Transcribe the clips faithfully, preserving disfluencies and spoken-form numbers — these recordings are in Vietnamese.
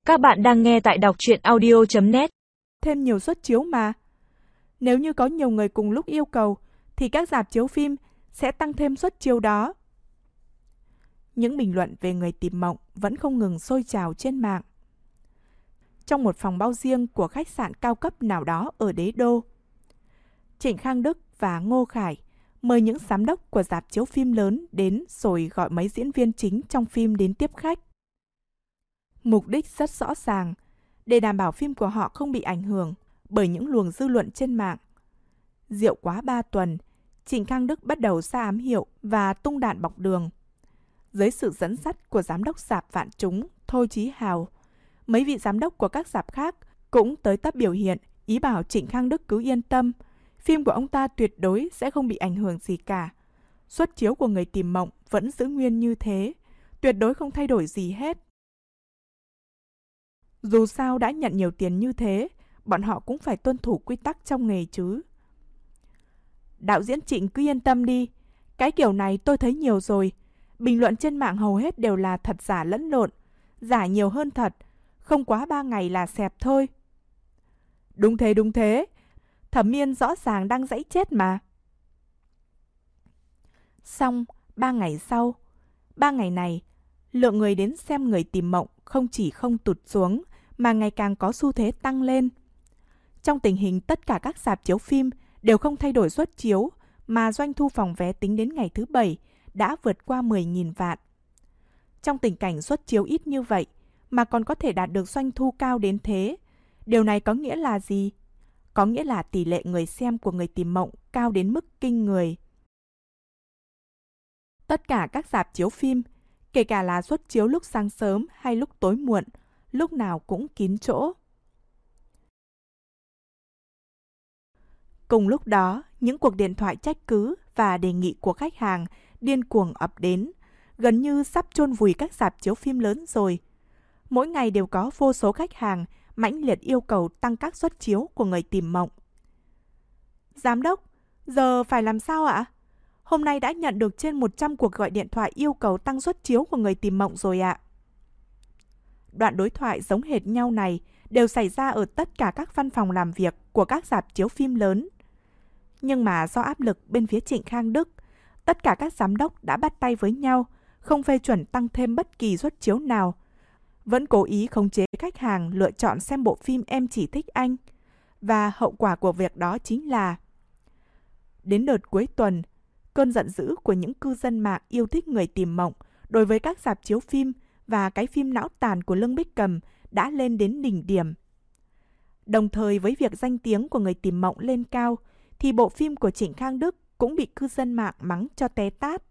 Các bạn đang nghe tại đọc truyện audio chấm net. Thêm nhiều suất chiếu mà. Nếu như có nhiều người cùng lúc yêu cầu, thì các rạp chiếu phim sẽ tăng thêm suất chiếu đó. Những bình luận về Người Tìm Mộng vẫn không ngừng sôi trào trên mạng. Trong một phòng bao riêng của khách sạn cao cấp nào đó ở Đế Đô, Trịnh Khang Đức và Ngô Khải mời những giám đốc của rạp chiếu phim lớn đến rồi gọi mấy diễn viên chính trong phim đến tiếp khách. Mục đích rất rõ ràng, để đảm bảo phim của họ không bị ảnh hưởng bởi những luồng dư luận trên mạng. Rượu quá ba tuần, Trịnh Khang Đức bắt đầu ra ám hiệu và tung đạn bọc đường. Dưới sự dẫn dắt của giám đốc rạp Vạn Chúng Thôi Chí Hào, mấy vị giám đốc của các rạp khác cũng tới tấp biểu hiện, ý bảo Trịnh Khang Đức cứ yên tâm, phim của ông ta tuyệt đối sẽ không bị ảnh hưởng gì cả. Suất chiếu của Người Tìm Mộng vẫn giữ nguyên như thế, tuyệt đối không thay đổi gì hết. Dù sao đã nhận nhiều tiền như thế, bọn họ cũng phải tuân thủ quy tắc trong nghề chứ. Đạo diễn Trịnh cứ yên tâm đi, cái kiểu này tôi thấy nhiều rồi. Bình luận trên mạng hầu hết đều là thật giả lẫn lộn, giả nhiều hơn thật, không quá ba ngày là xẹp thôi. Đúng thế đúng thế, Thẩm Miên rõ ràng đang dãy chết mà. Xong, ba ngày sau, ba ngày này, lượng người đến xem Người Tìm Mộng không chỉ không tụt xuống, mà ngày càng có xu thế tăng lên. Trong tình hình tất cả các rạp chiếu phim đều không thay đổi suất chiếu, mà doanh thu phòng vé tính đến ngày thứ bảy đã vượt qua mười nghìn vạn. Trong tình cảnh suất chiếu ít như vậy, mà còn có thể đạt được doanh thu cao đến thế, điều này có nghĩa là gì? Có nghĩa là tỷ lệ người xem của Người Tìm Mộng cao đến mức kinh người. Tất cả các rạp chiếu phim, kể cả là suất chiếu lúc sáng sớm hay lúc tối muộn, lúc nào cũng kín chỗ. Cùng lúc đó, những cuộc điện thoại trách cứ và đề nghị của khách hàng điên cuồng ập đến, gần như sắp chôn vùi các rạp chiếu phim lớn rồi. Mỗi ngày đều có vô số khách hàng mãnh liệt yêu cầu tăng các suất chiếu của Người Tìm Mộng. Giám đốc, giờ phải làm sao ạ? Hôm nay đã nhận được trên một trăm cuộc gọi điện thoại yêu cầu tăng suất chiếu của Người Tìm Mộng rồi ạ. Đoạn đối thoại giống hệt nhau này đều xảy ra ở tất cả các văn phòng làm việc của các rạp chiếu phim lớn. Nhưng mà do áp lực bên phía Trịnh Khang Đức, tất cả các giám đốc đã bắt tay với nhau, không phê chuẩn tăng thêm bất kỳ suất chiếu nào. Vẫn cố ý khống chế khách hàng lựa chọn xem bộ phim Em Chỉ Thích Anh. Và hậu quả của việc đó chính là đến đợt cuối tuần, cơn giận dữ của những cư dân mạng yêu thích Người Tìm Mộng đối với các rạp chiếu phim và cái phim não tàn của Lương Bích Cầm đã lên đến đỉnh điểm. Đồng thời với việc danh tiếng của Người Tìm Mộng lên cao, thì bộ phim của Trịnh Khang Đức cũng bị cư dân mạng mắng cho té tát.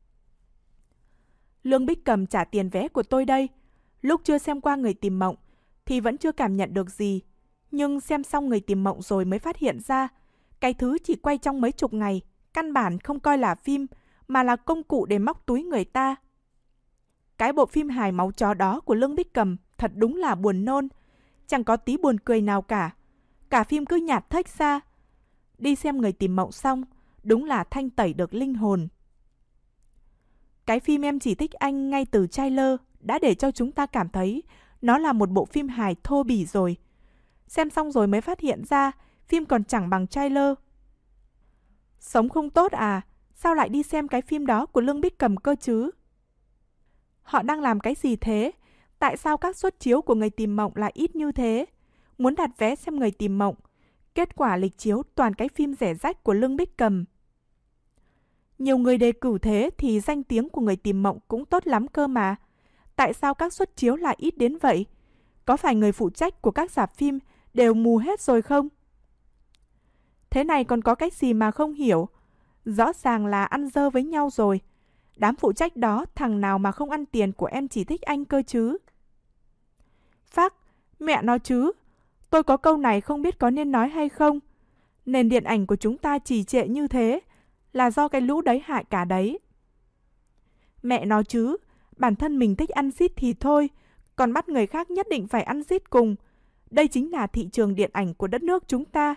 Lương Bích Cầm trả tiền vé của tôi đây. Lúc chưa xem qua Người Tìm Mộng thì vẫn chưa cảm nhận được gì. Nhưng xem xong Người Tìm Mộng rồi mới phát hiện ra, cái thứ chỉ quay trong mấy chục ngày, căn bản không coi là phim, mà là công cụ để móc túi người ta. Cái bộ phim hài máu chó đó của Lương Bích Cầm thật đúng là buồn nôn, chẳng có tí buồn cười nào cả. Cả phim cứ nhạt thếch ra. Đi xem Người Tìm Mộng xong, đúng là thanh tẩy được linh hồn. Cái phim Em Chỉ Thích Anh ngay từ trailer đã để cho chúng ta cảm thấy nó là một bộ phim hài thô bỉ rồi. Xem xong rồi mới phát hiện ra phim còn chẳng bằng trailer. Sống không tốt à? Sao lại đi xem cái phim đó của Lương Bích Cầm cơ chứ? Họ đang làm cái gì thế? Tại sao các suất chiếu của Người Tìm Mộng lại ít như thế? Muốn đặt vé xem Người Tìm Mộng, kết quả lịch chiếu toàn cái phim rẻ rách của Lương Bích Cầm. Nhiều người đề cử thế thì danh tiếng của Người Tìm Mộng cũng tốt lắm cơ mà. Tại sao các suất chiếu lại ít đến vậy? Có phải người phụ trách của các rạp phim đều mù hết rồi không? Thế này còn có cách gì mà không hiểu? Rõ ràng là ăn dơ với nhau rồi. Đám phụ trách đó thằng nào mà không ăn tiền của Em Chỉ Thích Anh cơ chứ? Phác, mẹ nói chứ. Tôi có câu này không biết có nên nói hay không. Nền điện ảnh của chúng ta trì trệ như thế là do cái lũ đấy hại cả đấy. Mẹ nói chứ, bản thân mình thích ăn xít thì thôi, còn bắt người khác nhất định phải ăn xít cùng. Đây chính là thị trường điện ảnh của đất nước chúng ta.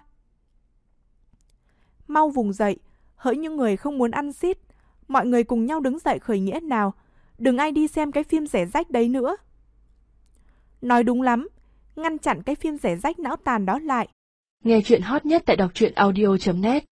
Mau vùng dậy, hỡi những người không muốn ăn xít, mọi người cùng nhau đứng dậy khởi nghĩa nào, đừng ai đi xem cái phim rẻ rách đấy nữa. Nói đúng lắm, ngăn chặn cái phim rẻ rách não tàn đó lại. Nghe chuyện hot nhất tại đọc truyện audio chấm net.